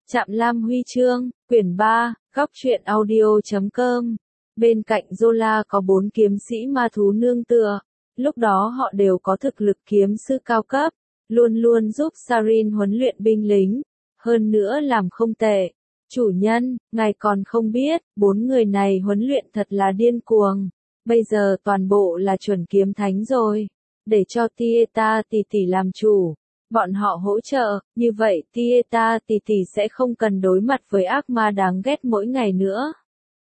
Trạm Lam Huy chương, quyển 3, góc truyện audio.com. Bên cạnh Zola có 4 kiếm sĩ ma thú nương tựa. Lúc đó họ đều có thực lực kiếm sư cao cấp, luôn luôn giúp Sarin huấn luyện binh lính, hơn nữa làm không tệ. Chủ nhân, ngài còn không biết, 4 người này huấn luyện thật là điên cuồng. Bây giờ toàn bộ là chuẩn kiếm thánh rồi. Để cho Tieta tỷ tỷ làm chủ. Bọn họ hỗ trợ, như vậy Tieta tỷ tỷ sẽ không cần đối mặt với ác ma đáng ghét mỗi ngày nữa.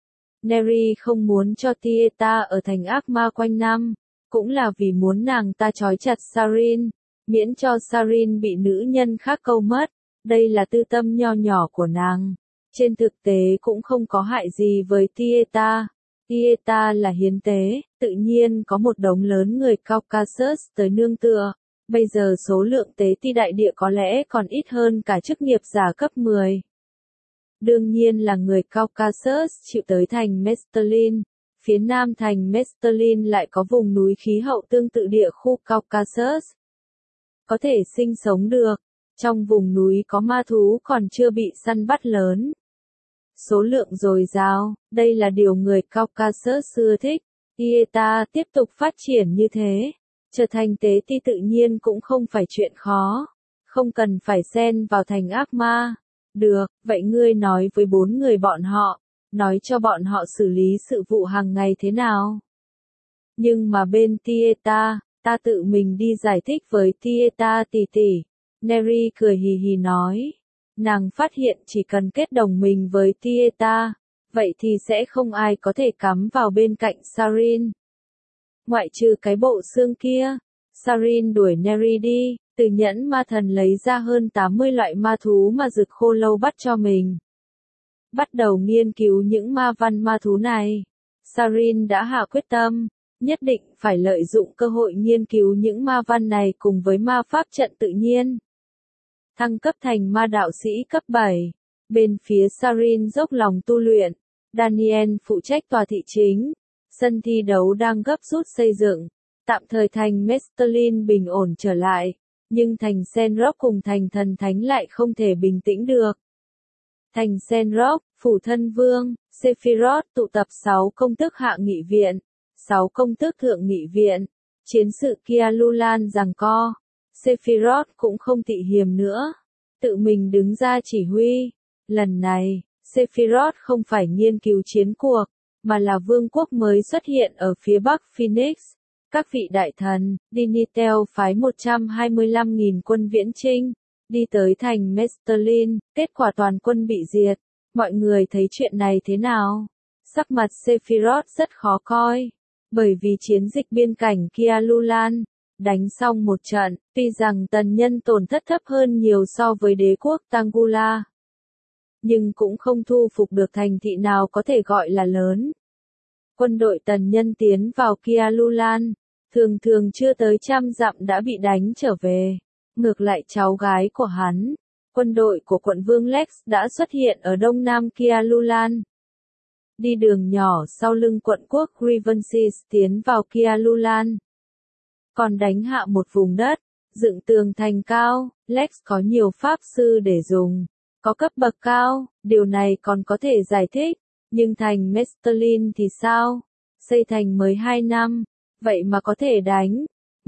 Neri không muốn cho Tieta ở thành ác ma quanh năm, cũng là vì muốn nàng ta trói chặt Sarin, miễn cho Sarin bị nữ nhân khác câu mất. Đây là tư tâm nho nhỏ của nàng. Trên thực tế cũng không có hại gì với Tieta. Tieta là hiến tế, tự nhiên có một đống lớn người Caucasus tới nương tựa. Bây giờ số lượng tế ti đại địa có lẽ còn ít hơn cả chức nghiệp giả cấp 10. Đương nhiên là người Caucasus chịu tới thành Mestelin. Phía nam thành Mestelin lại có vùng núi khí hậu tương tự địa khu Caucasus. Có thể sinh sống được. Trong vùng núi có ma thú còn chưa bị săn bắt lớn. Số lượng dồi dào, đây là điều người Caucasus ưa thích. Tieta tiếp tục phát triển như thế. Trở thành tế ti tự nhiên cũng không phải chuyện khó. Không cần phải xen vào thành ác ma. Được, vậy ngươi nói với 4 người bọn họ. Nói cho bọn họ xử lý sự vụ hàng ngày thế nào. Nhưng mà bên Tieta, ta tự mình đi giải thích với Tieta tỷ tỷ. Neri cười hì hì nói. Nàng phát hiện chỉ cần kết đồng mình với Tieta, vậy thì sẽ không ai có thể cắm vào bên cạnh Sarin. Ngoại trừ cái bộ xương kia, Sarin đuổi Neri đi, từ nhẫn ma thần lấy ra hơn 80 loại ma thú mà Dực Khô Lâu bắt cho mình. Bắt đầu nghiên cứu những ma văn ma thú này. Sarin đã hạ quyết tâm, nhất định phải lợi dụng cơ hội nghiên cứu những ma văn này cùng với ma pháp trận tự nhiên. Thăng cấp thành ma đạo sĩ cấp 7. Bên phía Sarin dốc lòng tu luyện. Daniel phụ trách tòa thị chính. Sân thi đấu đang gấp rút xây dựng. Tạm thời thành Mestelin bình ổn trở lại. Nhưng thành Senrock cùng thành thần thánh lại không thể bình tĩnh được. Thành Senrock, phủ thân vương, Sephiroth tụ tập 6 công tước hạ nghị viện, 6 công tước thượng nghị viện. Chiến sự Kialulan giằng co. Sephiroth cũng không tị hiềm nữa. Tự mình đứng ra chỉ huy. Lần này, Sephiroth không phải nghiên cứu chiến cuộc, mà là vương quốc mới xuất hiện ở phía bắc Phoenix. Các vị đại thần, Dinitel phái 125.000 quân viễn chinh, đi tới thành Mestelin, kết quả toàn quân bị diệt. Mọi người thấy chuyện này thế nào? Sắc mặt Sephiroth rất khó coi, bởi vì chiến dịch biên cảnh Kialulan, đánh xong một trận, tuy rằng tần nhân tổn thất thấp hơn nhiều so với đế quốc Tangula, nhưng cũng không thu phục được thành thị nào có thể gọi là lớn. Quân đội tần nhân tiến vào Kialulan, thường thường chưa tới 100 dặm đã bị đánh trở về. Ngược lại cháu gái của hắn, quân đội của quận vương Lex đã xuất hiện ở đông nam Kialulan. Đi đường nhỏ sau lưng quận quốc Grievance tiến vào Kialulan. Còn đánh hạ một vùng đất, dựng tường thành cao. Lex có nhiều pháp sư để dùng, có cấp bậc cao, điều này còn có thể giải thích. Nhưng thành Mestelin thì sao? Xây thành mới 2 năm, vậy mà có thể đánh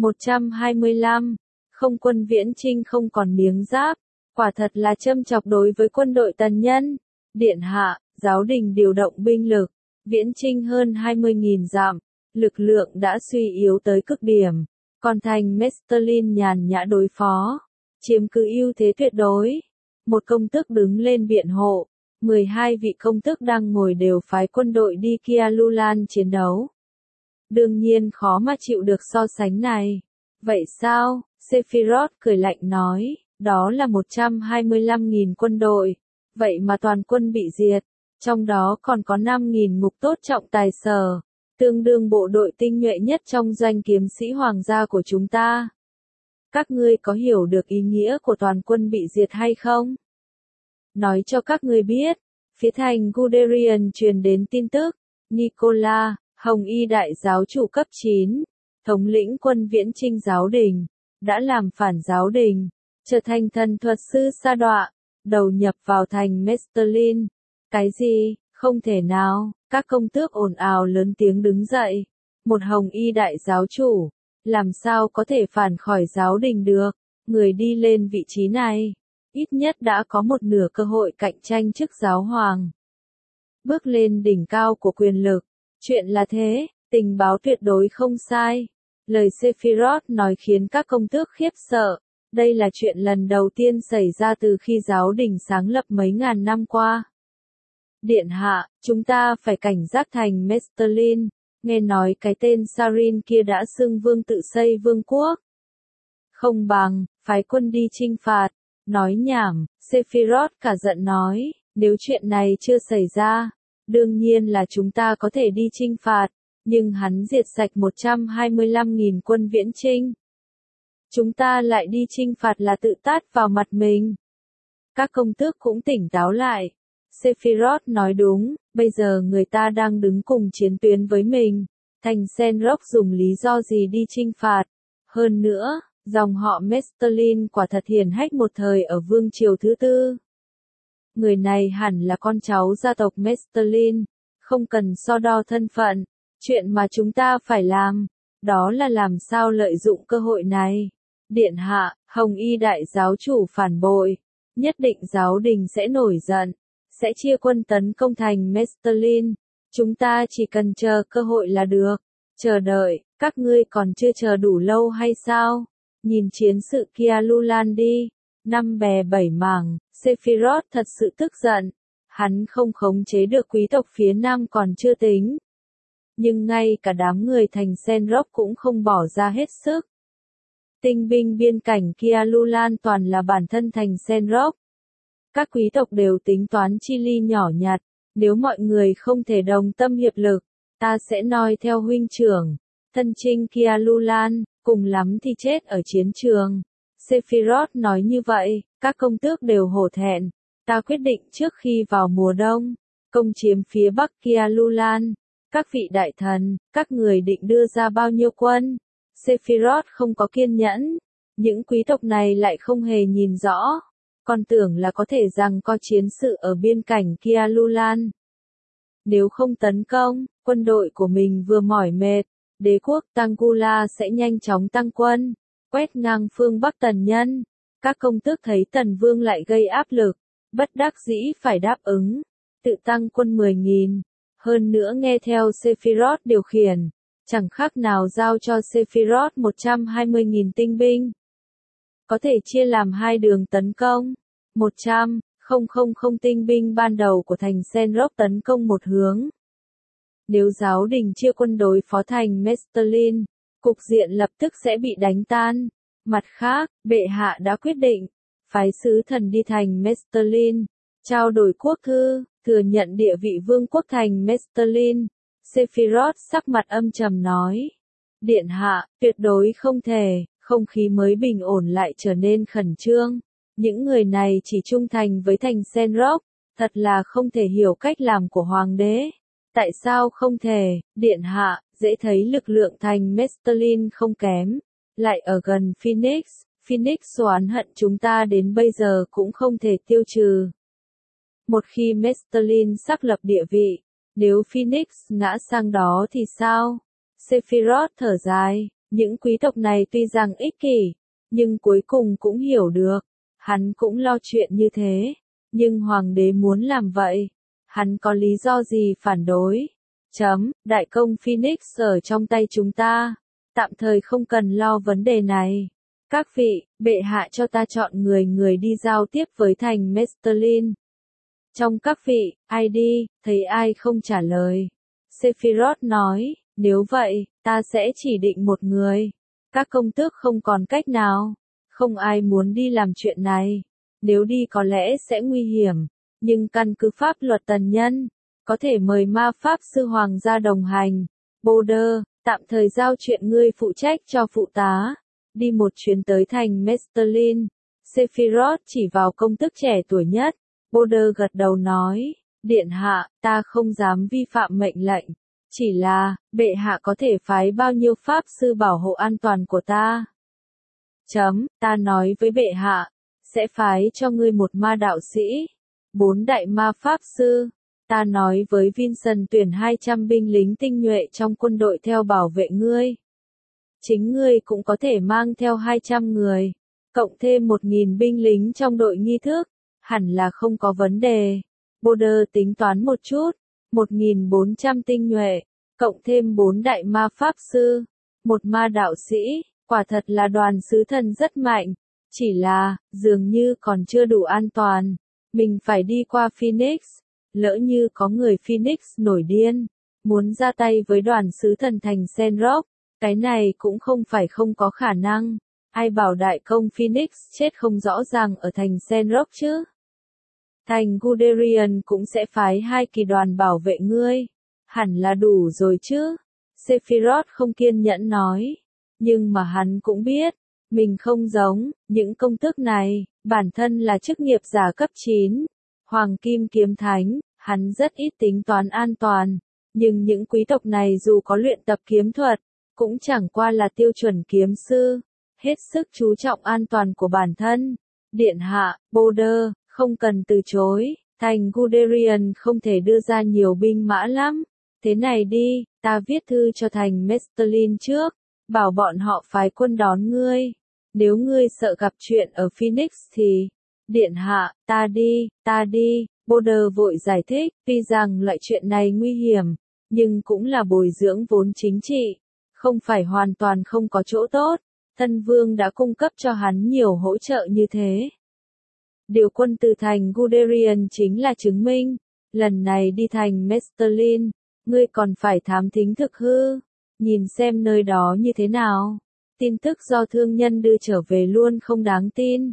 125, không quân viễn chinh không còn miếng giáp, quả thật là châm chọc đối với quân đội tần nhân. Điện hạ, giáo đình điều động binh lực, viễn chinh hơn 20.000 dặm, lực lượng đã suy yếu tới cực điểm, còn thành Mestelin nhàn nhã đối phó, chiếm cứ ưu thế tuyệt đối. Một công tước đứng lên biện hộ, 12 vị công tước đang ngồi đều phái quân đội đi Kialulan chiến đấu. Đương nhiên khó mà chịu được so sánh này. Vậy sao? Sephiroth cười lạnh nói, đó là 125.000 quân đội, vậy mà toàn quân bị diệt, trong đó còn có 5.000 ngục tốt trọng tài sở, tương đương bộ đội tinh nhuệ nhất trong doanh kiếm sĩ hoàng gia của chúng ta. Các ngươi có hiểu được ý nghĩa của toàn quân bị diệt hay không? Nói cho các ngươi biết, phía thành Guderian truyền đến tin tức, Nicola, Hồng Y đại giáo chủ cấp 9, thống lĩnh quân viễn chinh giáo đình, đã làm phản giáo đình, trở thành thần thuật sư sa đọa, đầu nhập vào thành Mestelin. Cái gì? Không thể nào, các công tước ồn ào lớn tiếng đứng dậy. Một hồng y đại giáo chủ, làm sao có thể phản khỏi giáo đình được, người đi lên vị trí này, ít nhất đã có một nửa cơ hội cạnh tranh chức giáo hoàng. Bước lên đỉnh cao của quyền lực, chuyện là thế, tình báo tuyệt đối không sai. Lời Sephiroth nói khiến các công tước khiếp sợ, đây là chuyện lần đầu tiên xảy ra từ khi giáo đình sáng lập mấy ngàn năm qua. Điện hạ, chúng ta phải cảnh giác thành Mestelin, nghe nói cái tên Sarin kia đã xưng vương tự xây vương quốc. Không bằng, phái quân đi chinh phạt, nói nhảm, Sephiroth cả giận nói, nếu chuyện này chưa xảy ra, đương nhiên là chúng ta có thể đi chinh phạt, nhưng hắn diệt sạch 125.000 quân viễn chinh. Chúng ta lại đi chinh phạt là tự tát vào mặt mình. Các công tước cũng tỉnh táo lại. Sephiroth nói đúng, bây giờ người ta đang đứng cùng chiến tuyến với mình. Thành Senrok dùng lý do gì đi chinh phạt? Hơn nữa, dòng họ Mestelin quả thật hiển hách một thời ở vương triều thứ tư. Người này hẳn là con cháu gia tộc Mestelin, không cần so đo thân phận. Chuyện mà chúng ta phải làm, đó là làm sao lợi dụng cơ hội này. Điện hạ, Hồng Y đại giáo chủ phản bội, nhất định giáo đình sẽ nổi giận, sẽ chia quân tấn công thành Mestelin. Chúng ta chỉ cần chờ cơ hội là được. Chờ đợi, các ngươi còn chưa chờ đủ lâu hay sao? Nhìn chiến sự kia Lulan đi, năm bè bảy mảng, Sephiroth thật sự tức giận. Hắn không khống chế được quý tộc phía Nam còn chưa tính. Nhưng ngay cả đám người thành Senrok cũng không bỏ ra hết sức. Tinh binh biên cảnh kia Lulan toàn là bản thân thành Senrok. Các quý tộc đều tính toán chi ly nhỏ nhặt, nếu mọi người không thể đồng tâm hiệp lực, ta sẽ noi theo huynh trưởng, thân chinh kia Lulan, cùng lắm thì chết ở chiến trường. Sephiroth nói như vậy, các công tước đều hổ thẹn, ta quyết định trước khi vào mùa đông, công chiếm phía bắc kia Lulan. Các vị đại thần, các người định đưa ra bao nhiêu quân? Sephiroth không có kiên nhẫn, những quý tộc này lại không hề nhìn rõ, còn tưởng là có thể giằng co chiến sự ở biên cảnh kia Lulan. Nếu không tấn công, quân đội của mình vừa mỏi mệt, đế quốc Tangula sẽ nhanh chóng tăng quân, quét ngang phương Bắc Tần Nhân. Các công tước thấy Tần Vương lại gây áp lực, bất đắc dĩ phải đáp ứng, tự tăng quân 10.000. Hơn nữa nghe theo Sephiroth điều khiển, chẳng khác nào giao cho Sephiroth 120.000 tinh binh. Có thể chia làm hai đường tấn công, 100.000 tinh binh ban đầu của thành Senrok tấn công một hướng. Nếu giáo đình chia quân đối phó thành Mestelin, cục diện lập tức sẽ bị đánh tan. Mặt khác, bệ hạ đã quyết định, phái sứ thần đi thành Mestelin, trao đổi quốc thư, thừa nhận địa vị vương quốc thành Mestelin. Sephiroth sắc mặt âm trầm nói. Điện hạ, tuyệt đối không thể, không khí mới bình ổn lại trở nên khẩn trương. Những người này chỉ trung thành với thành Senrok, thật là không thể hiểu cách làm của hoàng đế. Tại sao không thể, điện hạ, dễ thấy lực lượng thành Mestelin không kém, lại ở gần Phoenix. Phoenix oán hận chúng ta đến bây giờ cũng không thể tiêu trừ. Một khi Mestelin xác lập địa vị, nếu Phoenix ngã sang đó thì sao? Sephiroth thở dài, những quý tộc này tuy rằng ích kỷ, nhưng cuối cùng cũng hiểu được, hắn cũng lo chuyện như thế, nhưng hoàng đế muốn làm vậy, hắn có lý do gì phản đối? Đại công Phoenix ở trong tay chúng ta, tạm thời không cần lo vấn đề này. Các vị, bệ hạ cho ta chọn người đi giao tiếp với thành Mestelin. Trong các vị, ai đi, thấy ai không trả lời. Sephiroth nói, nếu vậy, ta sẽ chỉ định một người. Các công tước không còn cách nào. Không ai muốn đi làm chuyện này. Nếu đi có lẽ sẽ nguy hiểm. Nhưng căn cứ pháp luật Tần Nhân, có thể mời ma pháp sư hoàng gia đồng hành. Boulder, tạm thời giao chuyện ngươi phụ trách cho phụ tá. Đi một chuyến tới thành Mestelin. Sephiroth chỉ vào công tước trẻ tuổi nhất. Boulder gật đầu nói, điện hạ, ta không dám vi phạm mệnh lệnh, chỉ là, bệ hạ có thể phái bao nhiêu pháp sư bảo hộ an toàn của ta. Ta nói với bệ hạ, sẽ phái cho ngươi một ma đạo sĩ, 4 đại ma pháp sư. Ta nói với Vincent tuyển 200 binh lính tinh nhuệ trong quân đội theo bảo vệ ngươi. Chính ngươi cũng có thể mang theo 200 người, cộng thêm 1.000 binh lính trong đội nghi thức, hẳn là không có vấn đề. Border tính toán một chút, 1.400 tinh nhuệ, cộng thêm 4 đại ma pháp sư, một ma đạo sĩ, quả thật là đoàn sứ thần rất mạnh, chỉ là, dường như còn chưa đủ an toàn, mình phải đi qua Phoenix, lỡ như có người Phoenix nổi điên, muốn ra tay với đoàn sứ thần thành Sandrock, cái này cũng không phải không có khả năng, ai bảo đại công Phoenix chết không rõ ràng ở thành Sandrock chứ. Thành Guderian cũng sẽ phái 2 kỳ đoàn bảo vệ ngươi, hẳn là đủ rồi chứ. Sephiroth không kiên nhẫn nói, nhưng mà hắn cũng biết, mình không giống, những công tước này, bản thân là chức nghiệp giả cấp 9, Hoàng Kim Kiếm Thánh, hắn rất ít tính toán an toàn, nhưng những quý tộc này dù có luyện tập kiếm thuật, cũng chẳng qua là tiêu chuẩn kiếm sư, hết sức chú trọng an toàn của bản thân. Điện hạ, Border, không cần từ chối, thành Guderian không thể đưa ra nhiều binh mã lắm. Thế này đi, ta viết thư cho thành Mestelin trước, bảo bọn họ phái quân đón ngươi. Nếu ngươi sợ gặp chuyện ở Phoenix thì, điện hạ, ta đi, Border vội giải thích, tuy rằng loại chuyện này nguy hiểm, nhưng cũng là bồi dưỡng vốn chính trị, không phải hoàn toàn không có chỗ tốt, thân vương đã cung cấp cho hắn nhiều hỗ trợ như thế. Điều quân từ thành Guderian chính là chứng minh, lần này đi thành Mestelin, ngươi còn phải thám thính thực hư, nhìn xem nơi đó như thế nào. Tin tức do thương nhân đưa trở về luôn không đáng tin.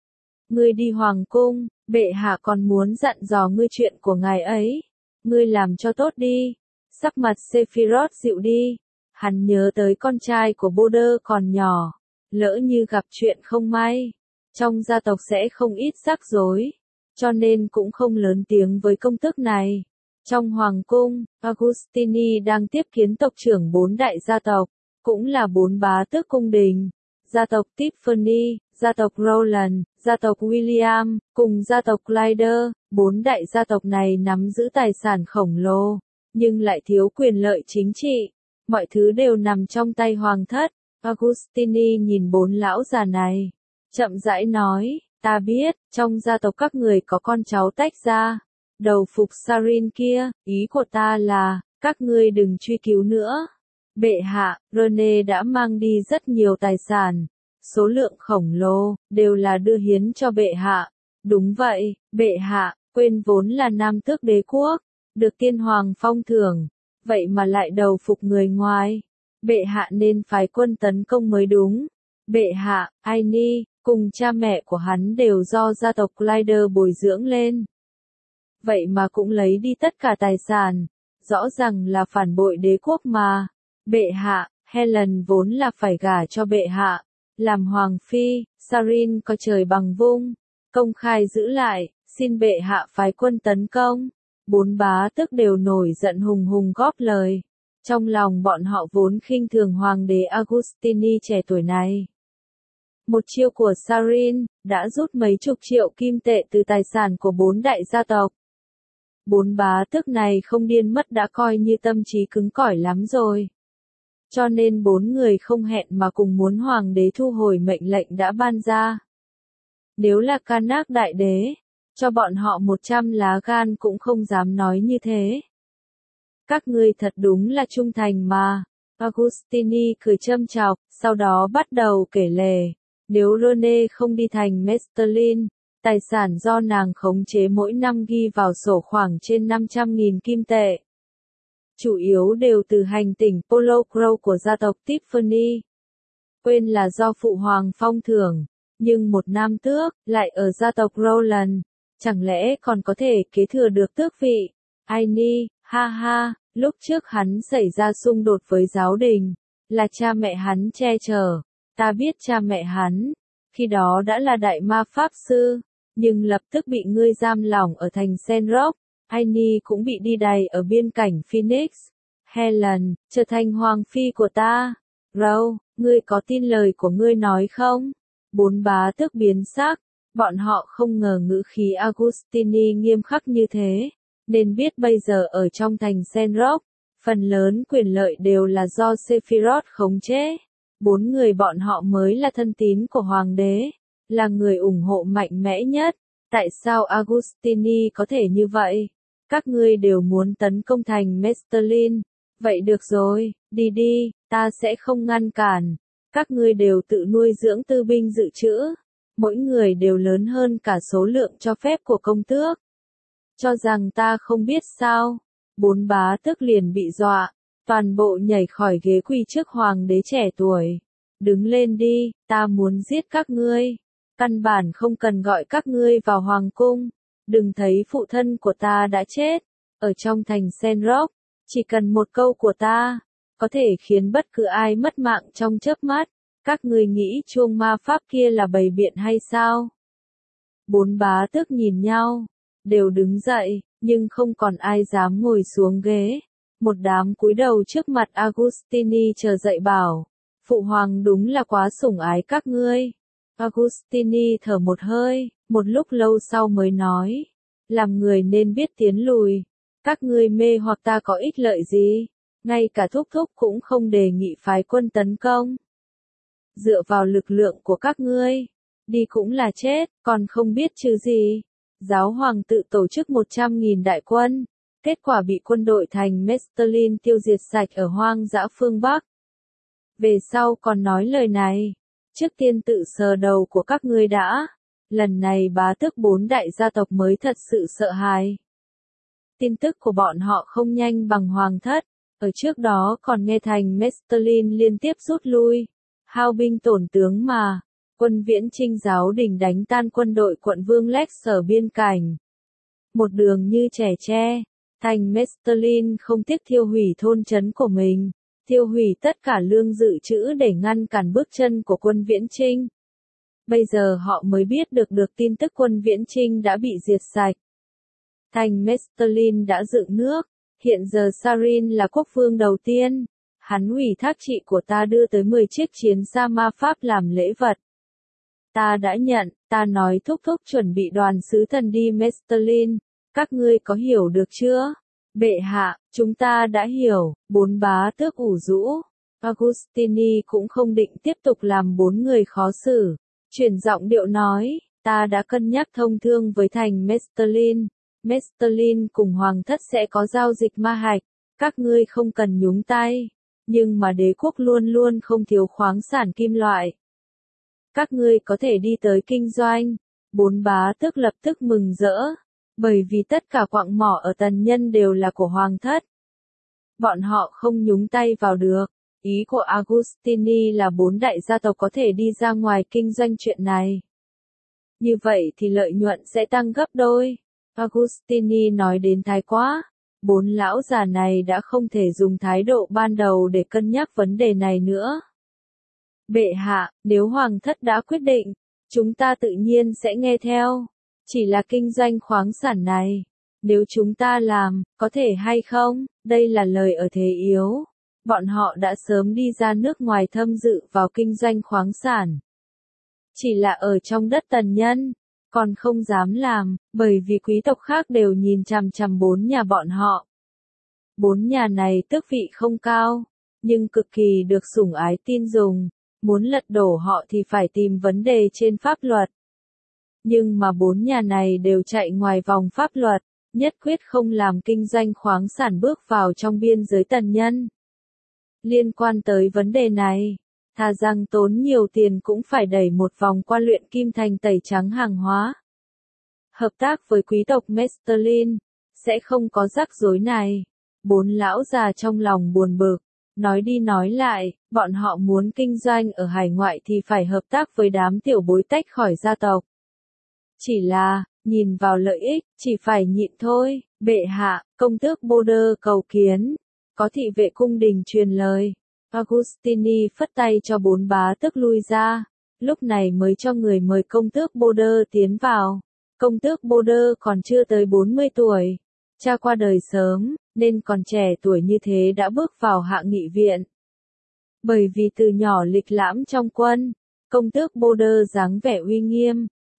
Ngươi đi hoàng cung, bệ hạ còn muốn dặn dò ngươi chuyện của ngài ấy. Ngươi làm cho tốt đi. Sắc mặt Sephiroth dịu đi. Hắn nhớ tới con trai của Border còn nhỏ. Lỡ như gặp chuyện không may, trong gia tộc sẽ không ít rắc rối. Cho nên cũng không lớn tiếng với công tước này. Trong hoàng cung, Agustini đang tiếp kiến tộc trưởng 4 đại gia tộc, cũng là 4 bá tước cung đình. Gia tộc Tiffany, gia tộc Roland, gia tộc William, cùng gia tộc Clyde, 4 đại gia tộc này nắm giữ tài sản khổng lồ, nhưng lại thiếu quyền lợi chính trị. Mọi thứ đều nằm trong tay hoàng thất. Agustini nhìn 4 lão già này, chậm rãi nói, ta biết, trong gia tộc các người có con cháu tách ra. Đầu phục Sarin kia, ý của ta là, các ngươi đừng truy cứu nữa. Bệ hạ, Rene đã mang đi rất nhiều tài sản, số lượng khổng lồ, đều là đưa hiến cho bệ hạ. Đúng vậy, bệ hạ, quên vốn là nam tước đế quốc, được tiên hoàng phong thưởng, vậy mà lại đầu phục người ngoài. Bệ hạ nên phái quân tấn công mới đúng. Bệ hạ, Aini, cùng cha mẹ của hắn đều do gia tộc Clyde bồi dưỡng lên. Vậy mà cũng lấy đi tất cả tài sản, rõ ràng là phản bội đế quốc mà. Bệ hạ, Helen vốn là phải gả cho bệ hạ, làm hoàng phi, Sarin có trời bằng vung, công khai giữ lại, xin bệ hạ phái quân tấn công. 4 bá tước đều nổi giận hùng hùng góp lời. Trong lòng bọn họ vốn khinh thường hoàng đế Agustini trẻ tuổi này. Một chiêu của Sarin, đã rút mấy chục triệu kim tệ từ tài sản của 4 đại gia tộc. 4 bá tước này không điên mất đã coi như tâm trí cứng cỏi lắm rồi. Cho nên 4 người không hẹn mà cùng muốn hoàng đế thu hồi mệnh lệnh đã ban ra. Nếu là Karnak đại đế, cho bọn họ 100 lá gan cũng không dám nói như thế. Các ngươi thật đúng là trung thành mà. Agustini cười châm chọc, sau đó bắt đầu kể lể. Nếu Rene không đi thành Mestelin, tài sản do nàng khống chế mỗi năm ghi vào sổ khoảng trên 500.000 kim tệ. Chủ yếu đều từ hành tỉnh Polo Crow của gia tộc Tiffany. Quên là do phụ hoàng phong thưởng, nhưng một nam tước, lại ở gia tộc Roland, chẳng lẽ còn có thể kế thừa được tước vị. Aini, ha ha, lúc trước hắn xảy ra xung đột với giáo đình, là cha mẹ hắn che chở. Ta biết cha mẹ hắn, khi đó đã là đại ma pháp sư, nhưng lập tức bị ngươi giam lỏng ở thành Sandrock. Aini cũng bị đi đày ở biên cảnh Phoenix. Helen, trở thành hoàng phi của ta. Row, ngươi có tin lời của ngươi nói không? 4 bá tước biến sắc, Bọn họ không ngờ ngữ khí Agustini nghiêm khắc như thế, nên biết bây giờ ở trong thành Senrock, phần lớn quyền lợi đều là do Sephiroth khống chế. 4 người bọn họ mới là thân tín của hoàng đế, là người ủng hộ mạnh mẽ nhất. Tại sao Agustini có thể như vậy? Các ngươi đều muốn tấn công thành Mestelin. Vậy được rồi, đi đi, ta sẽ không ngăn cản. Các ngươi đều tự nuôi dưỡng tư binh dự trữ. Mỗi người đều lớn hơn cả số lượng cho phép của công tước. Cho rằng ta không biết sao? 4 bá tước liền bị dọa, toàn bộ nhảy khỏi ghế quỳ trước hoàng đế trẻ tuổi. Đứng lên đi, ta muốn giết các ngươi. Căn bản không cần gọi các ngươi vào hoàng cung. Đừng thấy phụ thân của ta đã chết. Ở trong thành Senrock, chỉ cần một câu của ta, có thể khiến bất cứ ai mất mạng trong chớp mắt. Các ngươi nghĩ chuông ma pháp kia là bày biện hay sao? 4 bá tước nhìn nhau, đều đứng dậy, nhưng không còn ai dám ngồi xuống ghế. Một đám cúi đầu trước mặt Agustini chờ dậy bảo, phụ hoàng đúng là quá sủng ái các ngươi. Agustini thở một hơi, một lúc lâu sau mới nói, làm người nên biết tiến lùi. Các ngươi mê hoặc ta có ích lợi gì? Ngay cả thúc thúc cũng không đề nghị phái quân tấn công. Dựa vào lực lượng của các ngươi, đi cũng là chết, còn không biết chứ gì. Giáo hoàng tự tổ chức 100.000 đại quân, kết quả bị quân đội thành Mestelin tiêu diệt sạch ở hoang dã phương Bắc. Về sau còn nói lời này, trước tiên tự sờ đầu của các ngươi đã. Lần này bá tước 4 đại gia tộc mới thật sự sợ hãi. Tin tức của bọn họ không nhanh bằng hoàng thất, ở trước đó còn nghe thành Mestelin liên tiếp rút lui, hao binh tổn tướng mà. Quân Viễn Chinh giáo đình đánh tan quân đội quận Vương Lex ở biên cảnh. Một đường như trẻ tre, thành Mestelin không tiếc thiêu hủy thôn trấn của mình, tiêu hủy tất cả lương dự trữ để ngăn cản bước chân của quân Viễn Chinh. Bây giờ họ mới biết được tin tức quân Viễn Chinh đã bị diệt sạch. Thành Mestelin đã dựng nước, hiện giờ Sarin là quốc vương đầu tiên. Hắn ủy thác chị của ta đưa tới 10 chiếc chiến xa ma pháp làm lễ vật. Ta đã nhận, ta nói thúc thúc chuẩn bị đoàn sứ thần đi Mestelin. Các ngươi có hiểu được chưa? Bệ hạ, chúng ta đã hiểu. 4 bá tước ủ rũ. Agustini cũng không định tiếp tục làm 4 người khó xử. Chuyển giọng điệu nói, ta đã cân nhắc thông thương với thành Mestelin. Mestelin cùng hoàng thất sẽ có giao dịch ma hạch. Các ngươi không cần nhúng tay. Nhưng mà đế quốc luôn luôn không thiếu khoáng sản kim loại. Các ngươi có thể đi tới kinh doanh. 4 bá tước lập tức mừng rỡ. Bởi vì tất cả quặng mỏ ở Tần Nhân đều là của hoàng thất. Bọn họ không nhúng tay vào được. Ý của Agustini là 4 đại gia tộc có thể đi ra ngoài kinh doanh chuyện này. Như vậy thì lợi nhuận sẽ tăng gấp đôi. Agustini nói đến thái quá. 4 lão già này đã không thể dùng thái độ ban đầu để cân nhắc vấn đề này nữa. Bệ hạ, nếu hoàng thất đã quyết định, chúng ta tự nhiên sẽ nghe theo. Chỉ là kinh doanh khoáng sản này, nếu chúng ta làm, có thể hay không? Đây là lời ở thế yếu. Bọn họ đã sớm đi ra nước ngoài thâm dự vào kinh doanh khoáng sản. Chỉ là ở trong đất Tần Nhân, còn không dám làm, bởi vì quý tộc khác đều nhìn chằm chằm 4 nhà bọn họ. 4 nhà này tước vị không cao, nhưng cực kỳ được sủng ái tin dùng. Muốn lật đổ họ thì phải tìm vấn đề trên pháp luật. Nhưng mà 4 nhà này đều chạy ngoài vòng pháp luật, nhất quyết không làm kinh doanh khoáng sản bước vào trong biên giới Tần Nhân. Liên quan tới vấn đề này, thà rằng tốn nhiều tiền cũng phải đẩy một vòng qua luyện kim thành tẩy trắng hàng hóa. Hợp tác với quý tộc Mestelin, sẽ không có rắc rối này. 4 lão già trong lòng buồn bực, nói đi nói lại, bọn họ muốn kinh doanh ở hải ngoại thì phải hợp tác với đám tiểu bối tách khỏi gia tộc. Chỉ là, nhìn vào lợi ích, chỉ phải nhịn thôi. Bệ hạ, công tước Border cầu kiến. Có thị vệ cung đình truyền lời. Agustini phất tay cho 4 bá tước lui ra. Lúc này mới cho người mời công tước Border tiến vào. Công tước Border còn chưa tới 40 tuổi. Cha qua đời sớm, nên còn trẻ tuổi như thế đã bước vào hạ nghị viện. Bởi vì từ nhỏ lịch lãm trong quân, công tước Border dáng vẻ uy nghiêm,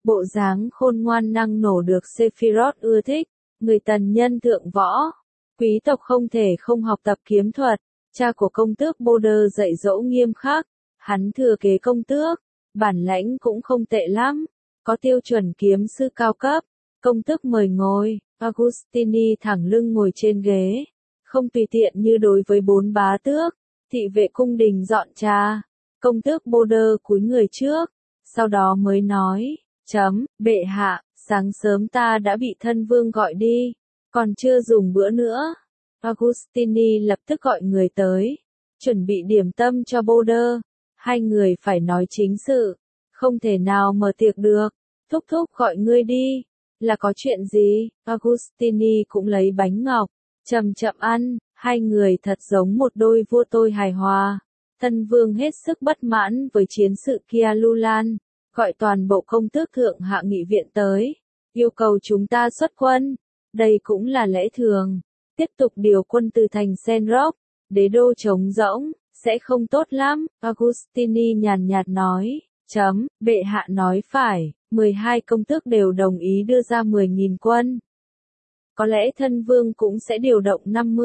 bộ dáng khôn ngoan năng nổ được Sephiroth ưa thích, người tần nhân thượng võ, quý tộc không thể không học tập kiếm thuật, cha của công tước Boulder dạy dỗ nghiêm khắc, hắn thừa kế công tước, bản lãnh cũng không tệ lắm, có tiêu chuẩn kiếm sư cao cấp, công tước mời ngồi, Agustini thẳng lưng ngồi trên ghế, không tùy tiện như đối với 4 bá tước, thị vệ cung đình dọn trà, công tước Boulder cúi người trước, sau đó mới nói, bệ hạ, sáng sớm ta đã bị thân vương gọi đi, còn chưa dùng bữa nữa. Agustini lập tức gọi người tới, chuẩn bị điểm tâm cho Boulder, hai người phải nói chính sự, không thể nào mở tiệc được, thúc thúc gọi ngươi đi, là có chuyện gì? Agustini cũng lấy bánh ngọc, chậm chậm ăn, hai người thật giống một đôi vua tôi hài hòa. Thân vương hết sức bất mãn với chiến sự kia Lulan, gọi toàn bộ công tước thượng hạ nghị viện tới, yêu cầu chúng ta xuất quân, đây cũng là lẽ thường, tiếp tục điều quân từ thành Senrok, đế đô trống rỗng, sẽ không tốt lắm, Agustini nhàn nhạt nói, bệ hạ nói phải, 12 công tước đều đồng ý đưa ra 10.000 quân. Có lẽ thân vương cũng sẽ điều động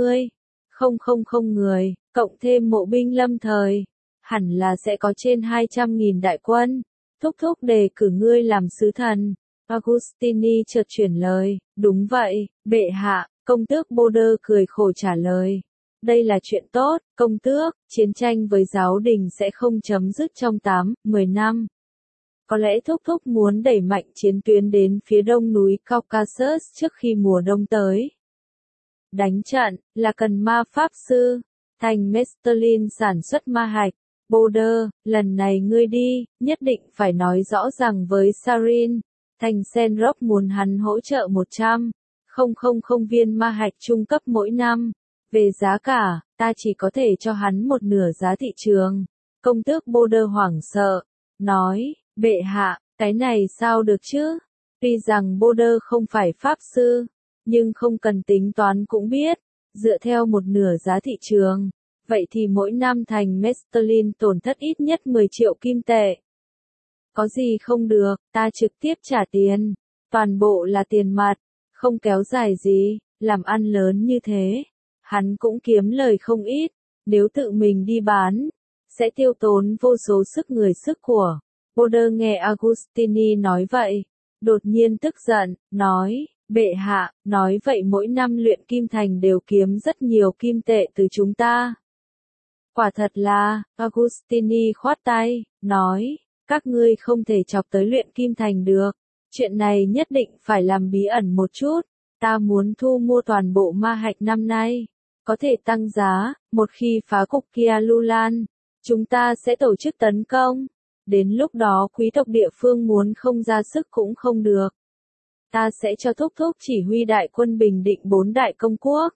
50,000 người, cộng thêm mộ binh lâm thời, hẳn là sẽ có trên 200.000 đại quân. Thúc thúc đề cử ngươi làm sứ thần. Agustini chợt chuyển lời, đúng vậy, bệ hạ, công tước Boulder cười khổ trả lời. Đây là chuyện tốt, công tước, chiến tranh với giáo đình sẽ không chấm dứt trong 8-10 năm. Có lẽ thúc thúc muốn đẩy mạnh chiến tuyến đến phía đông núi Caucasus trước khi mùa đông tới. Đánh trận, là cần ma pháp sư, thành Mestelin sản xuất ma hạch. Boulder, lần này ngươi đi, nhất định phải nói rõ ràng với Sarin, thành Senrok muốn hắn hỗ trợ 100,000 viên ma hạch trung cấp mỗi năm. Về giá cả, ta chỉ có thể cho hắn một nửa giá thị trường. Công tước Boulder hoảng sợ, nói, bệ hạ, cái này sao được chứ? Tuy rằng Boulder không phải pháp sư, nhưng không cần tính toán cũng biết, dựa theo một nửa giá thị trường. Vậy thì mỗi năm thành Mestelin tổn thất ít nhất 10 triệu kim tệ. Có gì không được, ta trực tiếp trả tiền. Toàn bộ là tiền mặt, không kéo dài gì, làm ăn lớn như thế. Hắn cũng kiếm lời không ít, nếu tự mình đi bán, sẽ tiêu tốn vô số sức người sức của. Boulder nghe Agustini nói vậy, đột nhiên tức giận, nói, bệ hạ, nói vậy mỗi năm luyện kim thành đều kiếm rất nhiều kim tệ từ chúng ta. Quả thật là, Agustini khoát tay, nói, các ngươi không thể chọc tới luyện kim thành được. Chuyện này nhất định phải làm bí ẩn một chút. Ta muốn thu mua toàn bộ ma hạch năm nay. Có thể tăng giá, một khi phá cục kia Lulan, chúng ta sẽ tổ chức tấn công. Đến lúc đó quý tộc địa phương muốn không ra sức cũng không được. Ta sẽ cho thúc thúc chỉ huy đại quân bình định 4 đại công quốc.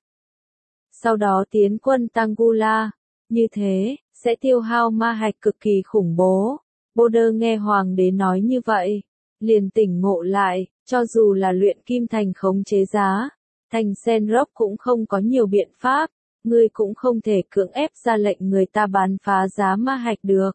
Sau đó tiến quân Tangula. Như thế, sẽ tiêu hao ma hạch cực kỳ khủng bố. Boulder nghe hoàng đế nói như vậy, liền tỉnh ngộ lại, cho dù là luyện kim thành khống chế giá, thành Senrok cũng không có nhiều biện pháp, ngươi cũng không thể cưỡng ép ra lệnh người ta bán phá giá ma hạch được.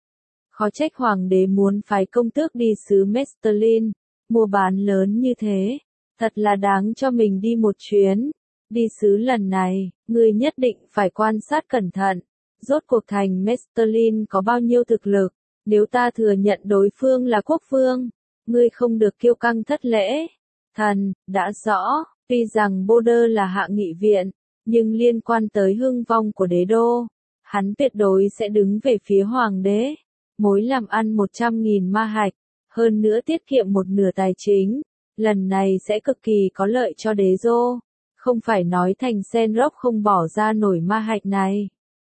Khó trách hoàng đế muốn phái công tước đi xứ Mestelin, mua bán lớn như thế, thật là đáng cho mình đi một chuyến. Đi xứ lần này, ngươi nhất định phải quan sát cẩn thận, rốt cuộc thành Mestelin có bao nhiêu thực lực, nếu ta thừa nhận đối phương là quốc vương, ngươi không được kiêu căng thất lễ. Thần, đã rõ, tuy rằng Boulder là hạ nghị viện, nhưng liên quan tới hưng vong của đế đô, hắn tuyệt đối sẽ đứng về phía hoàng đế, mối làm ăn 100.000 ma hạch, hơn nữa tiết kiệm một nửa tài chính, lần này sẽ cực kỳ có lợi cho đế đô. Không phải nói thành Senrok không bỏ ra nổi ma hạch này,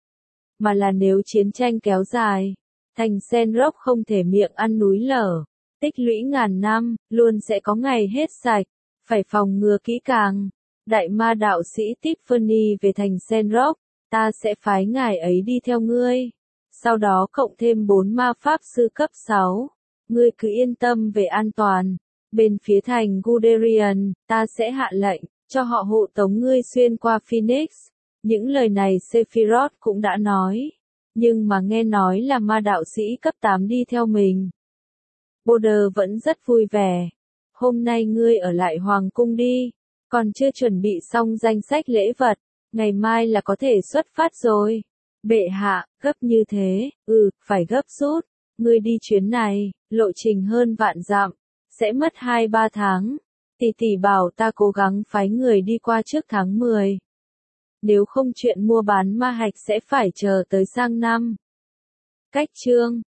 mà là nếu chiến tranh kéo dài, thành Senrok không thể miệng ăn núi lở, tích lũy ngàn năm, luôn sẽ có ngày hết sạch, phải phòng ngừa kỹ càng. Đại ma đạo sĩ Tiffany về thành Senrok, ta sẽ phái ngài ấy đi theo ngươi, sau đó cộng thêm 4 ma pháp sư cấp 6, ngươi cứ yên tâm về an toàn. Bên phía thành Guderian, ta sẽ hạ lệnh cho họ hộ tống ngươi xuyên qua Phoenix. Những lời này Sephiroth cũng đã nói, nhưng mà nghe nói là ma đạo sĩ cấp 8 đi theo mình. Border vẫn rất vui vẻ. Hôm nay ngươi ở lại Hoàng cung đi. Còn chưa chuẩn bị xong danh sách lễ vật. Ngày mai là có thể xuất phát rồi. Bệ hạ, gấp như thế, phải gấp rút. Ngươi đi chuyến này, lộ trình hơn vạn dặm, sẽ mất 2-3 tháng. Tỷ tỷ bảo ta cố gắng phái người đi qua trước tháng 10. Nếu không chuyện mua bán ma hạch sẽ phải chờ tới sang năm. Cách chương